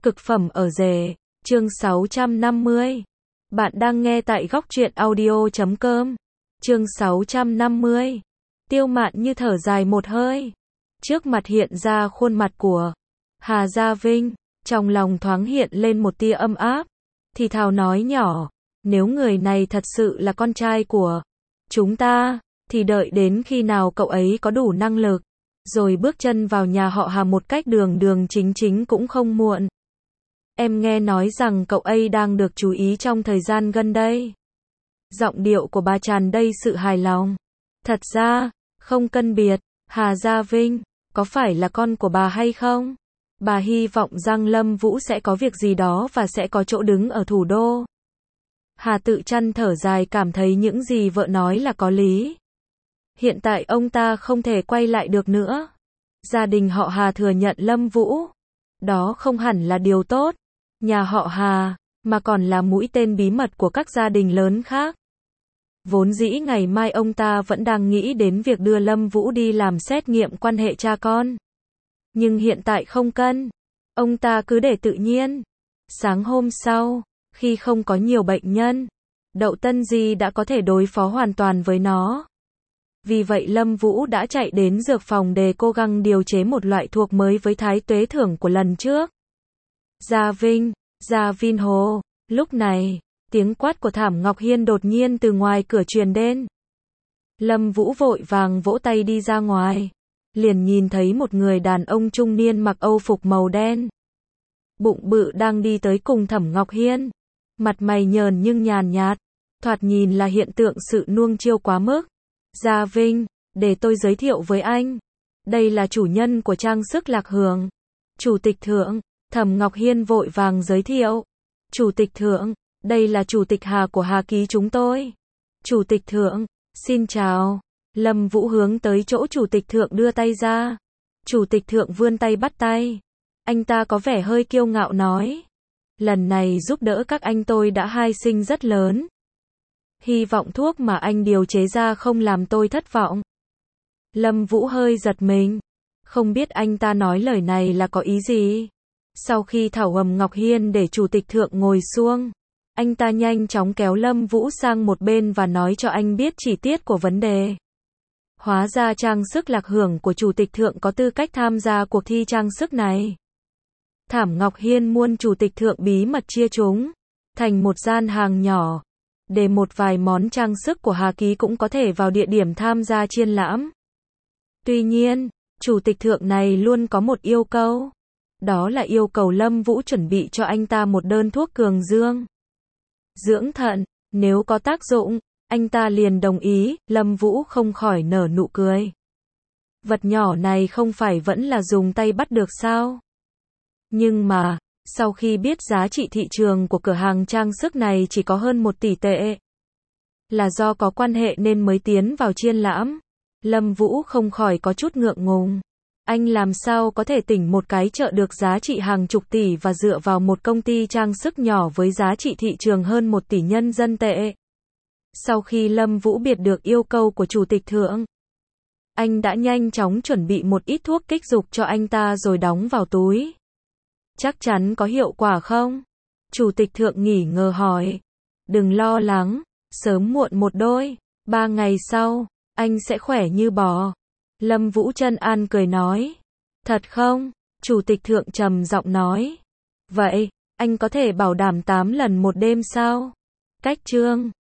Cực phẩm ở rể, chương 650. Bạn đang nghe tại góc truyện audio.com. Chương 650. Tiêu Mạn như thở dài một hơi. Trước mặt hiện ra khuôn mặt của Hà Gia Vinh, trong lòng thoáng hiện lên một tia âm áp, thì thào nói nhỏ, nếu người này thật sự là con trai của chúng ta, thì đợi đến khi nào cậu ấy có đủ năng lực, rồi bước chân vào nhà họ Hà một cách đường đường chính chính cũng không muộn. Em nghe nói rằng cậu ấy đang được chú ý trong thời gian gần đây. Giọng điệu của bà tràn đầy sự hài lòng. Thật ra, không phân biệt, Hà Gia Vinh, có phải là con của bà hay không? Bà hy vọng rằng Lâm Vũ sẽ có việc gì đó và sẽ có chỗ đứng ở thủ đô. Hà Tự Trăn thở dài cảm thấy những gì vợ nói là có lý. Hiện tại ông ta không thể quay lại được nữa. Gia đình họ Hà thừa nhận Lâm Vũ. Đó không hẳn là điều tốt. Nhà họ Hà, mà còn là mũi tên bí mật của các gia đình lớn khác. Vốn dĩ ngày mai ông ta vẫn đang nghĩ đến việc đưa Lâm Vũ đi làm xét nghiệm quan hệ cha con. Nhưng hiện tại không cần. Ông ta cứ để tự nhiên. Sáng hôm sau, khi không có nhiều bệnh nhân, Đậu Tân Di đã có thể đối phó hoàn toàn với nó. Vì vậy Lâm Vũ đã chạy đến dược phòng để cố gắng điều chế một loại thuốc mới với thái tuế thưởng của lần trước. Gia Vinh, Gia Vin Hồ. Lúc này, tiếng quát của Thảm Ngọc Hiên đột nhiên từ ngoài cửa truyền đến. Lâm Vũ vội vàng vỗ tay đi ra ngoài. Liền nhìn thấy một người đàn ông trung niên mặc âu phục màu đen. Bụng bự đang đi tới cùng Thẩm Ngọc Hiên. Mặt mày nhờn nhưng nhàn nhạt. Thoạt nhìn là hiện tượng sự nuông chiêu quá mức. Gia Vinh, để tôi giới thiệu với anh. Đây là chủ nhân của trang sức Lạc Hường. Chủ tịch Thượng. Thẩm Ngọc Hiên vội vàng giới thiệu. Chủ tịch Thượng, đây là chủ tịch Hà của Hà Ký chúng tôi. Chủ tịch Thượng, xin chào. Lâm Vũ hướng tới chỗ chủ tịch Thượng đưa tay ra. Chủ tịch Thượng vươn tay bắt tay. Anh ta có vẻ hơi kiêu ngạo nói. Lần này giúp đỡ các anh tôi đã hy sinh rất lớn. Hy vọng thuốc mà anh điều chế ra không làm tôi thất vọng. Lâm Vũ hơi giật mình. Không biết anh ta nói lời này là có ý gì. Sau khi thảo hầm Ngọc Hiên để chủ tịch Thượng ngồi xuống, anh ta nhanh chóng kéo Lâm Vũ sang một bên và nói cho anh biết chi tiết của vấn đề. Hóa ra trang sức Lạc Hưởng của chủ tịch Thượng có tư cách tham gia cuộc thi trang sức này. Thảm Ngọc Hiên muốn chủ tịch Thượng bí mật chia chúng thành một gian hàng nhỏ, để một vài món trang sức của Hà Ký cũng có thể vào địa điểm tham gia triển lãm. Tuy nhiên, chủ tịch Thượng này luôn có một yêu cầu. Đó là yêu cầu Lâm Vũ chuẩn bị cho anh ta một đơn thuốc cường dương dưỡng thận, nếu có tác dụng, anh ta liền đồng ý. Lâm Vũ không khỏi nở nụ cười. Vật nhỏ này không phải vẫn là dùng tay bắt được sao? Nhưng mà, sau khi biết giá trị thị trường của cửa hàng trang sức này chỉ có hơn 1 tỷ tệ, là do có quan hệ nên mới tiến vào triển lãm. Lâm Vũ không khỏi có chút ngượng ngùng. Anh làm sao có thể tỉnh một cái chợ được giá trị hàng chục tỷ và dựa vào một công ty trang sức nhỏ với giá trị thị trường hơn 1 tỷ nhân dân tệ. Sau khi Lâm Vũ biết được yêu cầu của chủ tịch Thượng, anh đã nhanh chóng chuẩn bị một ít thuốc kích dục cho anh ta rồi đóng vào túi. Chắc chắn có hiệu quả không? Chủ tịch Thượng nghỉ ngờ hỏi. Đừng lo lắng, sớm muộn một đôi, 3 ngày sau, anh sẽ khỏe như bò. Lâm Vũ trấn an cười nói. Thật không? Chủ tịch Thượng trầm giọng nói. Vậy, anh có thể bảo đảm 8 lần một đêm sao? Cách chương